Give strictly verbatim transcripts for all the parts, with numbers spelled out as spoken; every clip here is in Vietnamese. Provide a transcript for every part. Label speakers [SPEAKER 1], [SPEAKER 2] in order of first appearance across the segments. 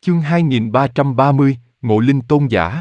[SPEAKER 1] Chương hai nghìn ba trăm ba mươi, Ngộ Linh Tôn Giả.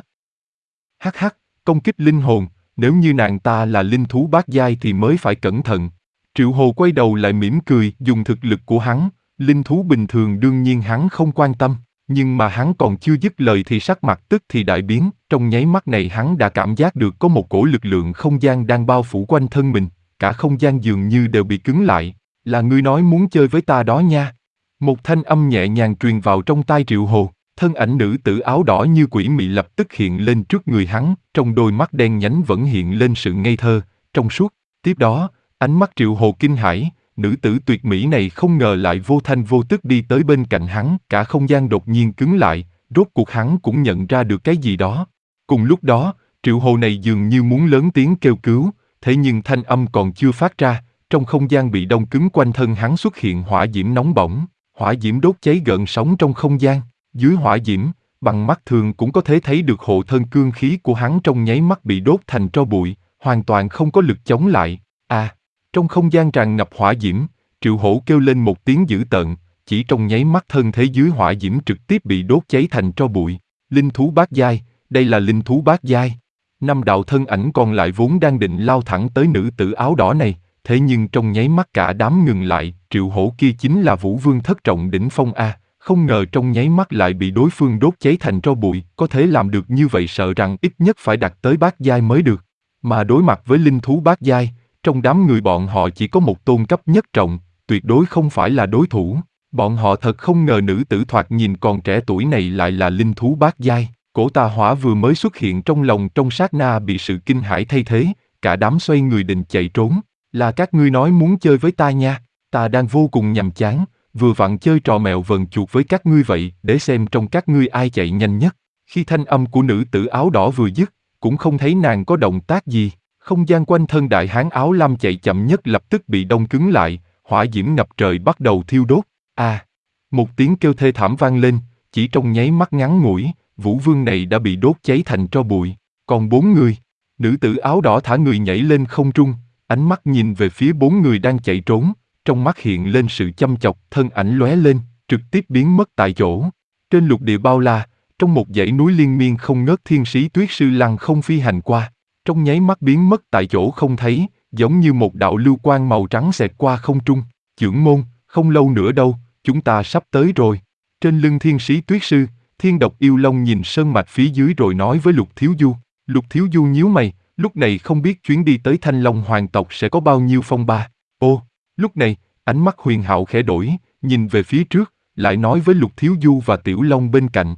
[SPEAKER 1] Hắc hắc, công kích linh hồn, nếu như nàng ta là linh thú bát giai thì mới phải cẩn thận. Triệu Hồ quay đầu lại mỉm cười, dùng thực lực của hắn, linh thú bình thường đương nhiên hắn không quan tâm, nhưng mà hắn còn chưa dứt lời thì sắc mặt tức thì đại biến, trong nháy mắt này hắn đã cảm giác được có một cổ lực lượng không gian đang bao phủ quanh thân mình, cả không gian dường như đều bị cứng lại, là ngươi nói muốn chơi với ta đó nha. Một thanh âm nhẹ nhàng truyền vào trong tai Triệu Hồ, thân ảnh nữ tử áo đỏ như quỷ mị lập tức hiện lên trước người hắn, trong đôi mắt đen nhánh vẫn hiện lên sự ngây thơ, trong suốt. Tiếp đó, ánh mắt Triệu Hồ kinh hãi, nữ tử tuyệt mỹ này không ngờ lại vô thanh vô tức đi tới bên cạnh hắn, cả không gian đột nhiên cứng lại, rốt cuộc hắn cũng nhận ra được cái gì đó. Cùng lúc đó, Triệu Hồ này dường như muốn lớn tiếng kêu cứu, thế nhưng thanh âm còn chưa phát ra, trong không gian bị đông cứng quanh thân hắn xuất hiện hỏa diễm nóng bỏng, hỏa diễm đốt cháy gợn sóng trong không gian. Dưới hỏa diễm, bằng mắt thường cũng có thể thấy được hộ thân cương khí của hắn trong nháy mắt bị đốt thành tro bụi, hoàn toàn không có lực chống lại. À, trong không gian tràn ngập hỏa diễm, Triệu Hổ kêu lên một tiếng dữ tợn, chỉ trong nháy mắt thân thế dưới hỏa diễm trực tiếp bị đốt cháy thành tro bụi. Linh thú bát giai, đây là linh thú bát giai. Năm đạo thân ảnh còn lại vốn đang định lao thẳng tới nữ tử áo đỏ này, thế nhưng trong nháy mắt cả đám ngừng lại. Triệu Hổ kia chính là Vũ Vương thất trọng đỉnh phong a. Không ngờ trong nháy mắt lại bị đối phương đốt cháy thành tro bụi, có thể làm được như vậy sợ rằng ít nhất phải đạt tới bát giai mới được. Mà đối mặt với linh thú bát giai, trong đám người bọn họ chỉ có một tôn cấp nhất trọng, tuyệt đối không phải là đối thủ. Bọn họ thật không ngờ nữ tử thoạt nhìn còn trẻ tuổi này lại là linh thú bát giai. Cổ tà hỏa vừa mới xuất hiện trong lòng trong sát na bị sự kinh hãi thay thế, cả đám xoay người định chạy trốn. Là các ngươi nói muốn chơi với ta nha, ta đang vô cùng nhàm chán. Vừa vặn chơi trò mèo vần chuột với các ngươi vậy, để xem trong các ngươi ai chạy nhanh nhất. Khi thanh âm của nữ tử áo đỏ vừa dứt, cũng không thấy nàng có động tác gì. Không gian quanh thân đại hán áo lam chạy chậm nhất lập tức bị đông cứng lại, hỏa diễm ngập trời bắt đầu thiêu đốt. À, một tiếng kêu thê thảm vang lên, chỉ trong nháy mắt ngắn ngủi, Vũ Vương này đã bị đốt cháy thành tro bụi. Còn bốn người, nữ tử áo đỏ thả người nhảy lên không trung, ánh mắt nhìn về phía bốn người đang chạy trốn. Trong mắt hiện lên sự chăm chọc, thân ảnh lóe lên, trực tiếp biến mất tại chỗ. Trên lục địa bao la, trong một dãy núi liên miên không ngớt thiên sĩ tuyết sư lăng không phi hành qua, trong nháy mắt biến mất tại chỗ không thấy, giống như một đạo lưu quang màu trắng xẹt qua không trung. Chưởng môn, không lâu nữa đâu, chúng ta sắp tới rồi. Trên lưng thiên sĩ tuyết sư, Thiên Độc Yêu Long nhìn sơn mạch phía dưới rồi nói với Lục Thiếu Du. Lục Thiếu Du nhíu mày, lúc này không biết chuyến đi tới Thanh Long Hoàng tộc sẽ có bao nhiêu phong ba. Ô! Lúc này, ánh mắt Huyền Hạo khẽ đổi, nhìn về phía trước, lại nói với Lục Thiếu Du và Tiểu Long bên cạnh.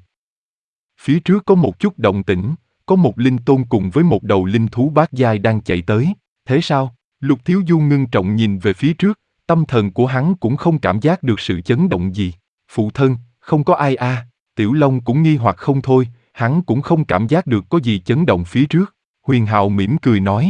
[SPEAKER 1] Phía trước có một chút động tĩnh, có một linh tôn cùng với một đầu linh thú bát giai đang chạy tới. Thế sao? Lục Thiếu Du ngưng trọng nhìn về phía trước, tâm thần của hắn cũng không cảm giác được sự chấn động gì. Phụ thân, không có ai a. À. Tiểu Long cũng nghi hoặc không thôi, hắn cũng không cảm giác được có gì chấn động phía trước. Huyền Hạo mỉm cười nói.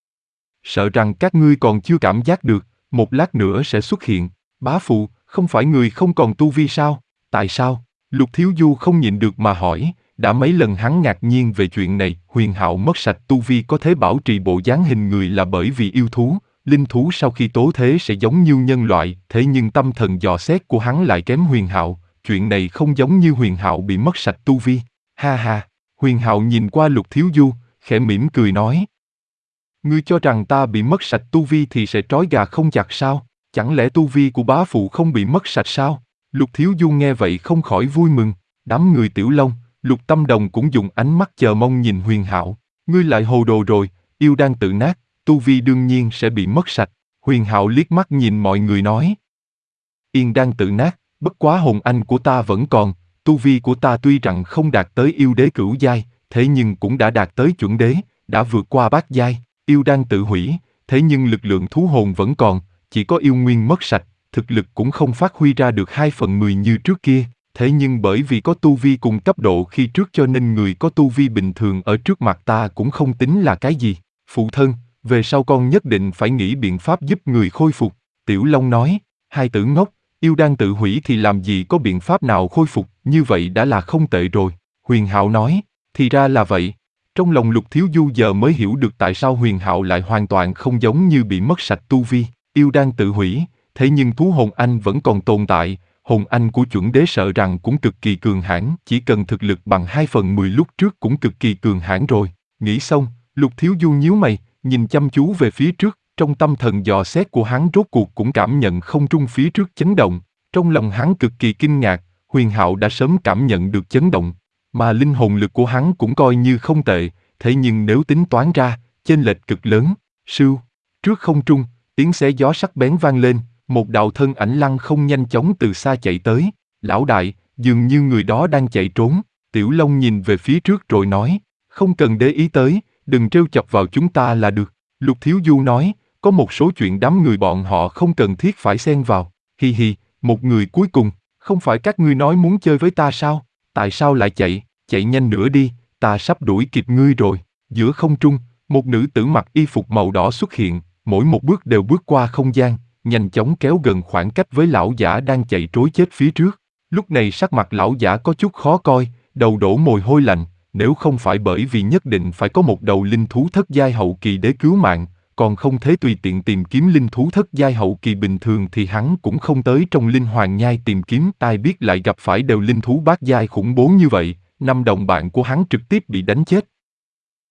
[SPEAKER 1] Sợ rằng các ngươi còn chưa cảm giác được. Một lát nữa sẽ xuất hiện. Bá phụ, không phải người không còn tu vi sao? Tại sao? Lục Thiếu Du không nhịn được mà hỏi. Đã mấy lần hắn ngạc nhiên về chuyện này. Huyền Hạo mất sạch tu vi có thể bảo trì bộ dáng hình người là bởi vì yêu thú. Linh thú sau khi tố thế sẽ giống như nhân loại. Thế nhưng tâm thần dò xét của hắn lại kém Huyền Hạo. Chuyện này không giống như Huyền Hạo bị mất sạch tu vi. Ha ha. Huyền Hạo nhìn qua Lục Thiếu Du, khẽ mỉm cười nói. Ngươi cho rằng ta bị mất sạch tu vi thì sẽ trói gà không chặt sao? Chẳng lẽ tu vi của bá phụ không bị mất sạch sao? Lục Thiếu Du nghe vậy không khỏi vui mừng. Đám người Tiểu Long, Lục Tâm Đồng cũng dùng ánh mắt chờ mong nhìn Huyền Hạo. Ngươi lại hồ đồ rồi, yêu đang tự nát, tu vi đương nhiên sẽ bị mất sạch. Huyền Hạo liếc mắt nhìn mọi người nói. Yên đang tự nát, bất quá hồn anh của ta vẫn còn, tu vi của ta tuy rằng không đạt tới yêu đế cửu giai, thế nhưng cũng đã đạt tới chuẩn đế, đã vượt qua bát giai. Yêu đang tự hủy, thế nhưng lực lượng thú hồn vẫn còn, chỉ có yêu nguyên mất sạch, thực lực cũng không phát huy ra được hai phần mười như trước kia. Thế nhưng bởi vì có tu vi cùng cấp độ khi trước cho nên người có tu vi bình thường ở trước mặt ta cũng không tính là cái gì. Phụ thân, về sau con nhất định phải nghĩ biện pháp giúp người khôi phục. Tiểu Long nói, hai tử ngốc, yêu đang tự hủy thì làm gì có biện pháp nào khôi phục, như vậy đã là không tệ rồi. Huyền Hạo nói, thì ra là vậy. Trong lòng Lục Thiếu Du giờ mới hiểu được tại sao Huyền Hạo lại hoàn toàn không giống như bị mất sạch tu vi, yêu đang tự hủy, thế nhưng thú hồn anh vẫn còn tồn tại, Hồn anh của chuẩn đế sợ rằng cũng cực kỳ cường hãn, chỉ cần thực lực bằng hai phần mười lúc trước cũng cực kỳ cường hãn rồi. Nghĩ xong, Lục Thiếu Du nhíu mày, nhìn chăm chú về phía trước, trong tâm thần dò xét của hắn rốt cuộc cũng cảm nhận không trung phía trước chấn động. Trong lòng hắn cực kỳ kinh ngạc, Huyền Hạo đã sớm cảm nhận được chấn động, mà linh hồn lực của hắn cũng coi như không tệ, thế nhưng nếu tính toán ra, chênh lệch cực lớn. Sưu, trước không trung, tiếng xé gió sắc bén vang lên, một đạo thân ảnh lăng không nhanh chóng từ xa chạy tới. Lão đại, dường như người đó đang chạy trốn. Tiểu Long nhìn về phía trước rồi nói, không cần để ý tới, đừng trêu chọc vào chúng ta là được. Lục Thiếu Du nói, có một số chuyện đám người bọn họ không cần thiết phải xen vào. Hi hi, một người cuối cùng, không phải các ngươi nói muốn chơi với ta sao? Tại sao lại chạy? Chạy nhanh nữa đi, ta sắp đuổi kịp ngươi rồi. Giữa không trung, một nữ tử mặc y phục màu đỏ xuất hiện, mỗi một bước đều bước qua không gian, nhanh chóng kéo gần khoảng cách với lão giả đang chạy trối chết phía trước. Lúc này sắc mặt lão giả có chút khó coi, đầu đổ mồ hôi lạnh, nếu không phải bởi vì nhất định phải có một đầu linh thú thất giai hậu kỳ để cứu mạng, còn không thể tùy tiện tìm kiếm linh thú thất giai hậu kỳ bình thường thì hắn cũng không tới trong linh hoàng nhai tìm kiếm. Ai biết lại gặp phải đều linh thú bát giai khủng bố như vậy, năm đồng bạn của hắn trực tiếp bị đánh chết.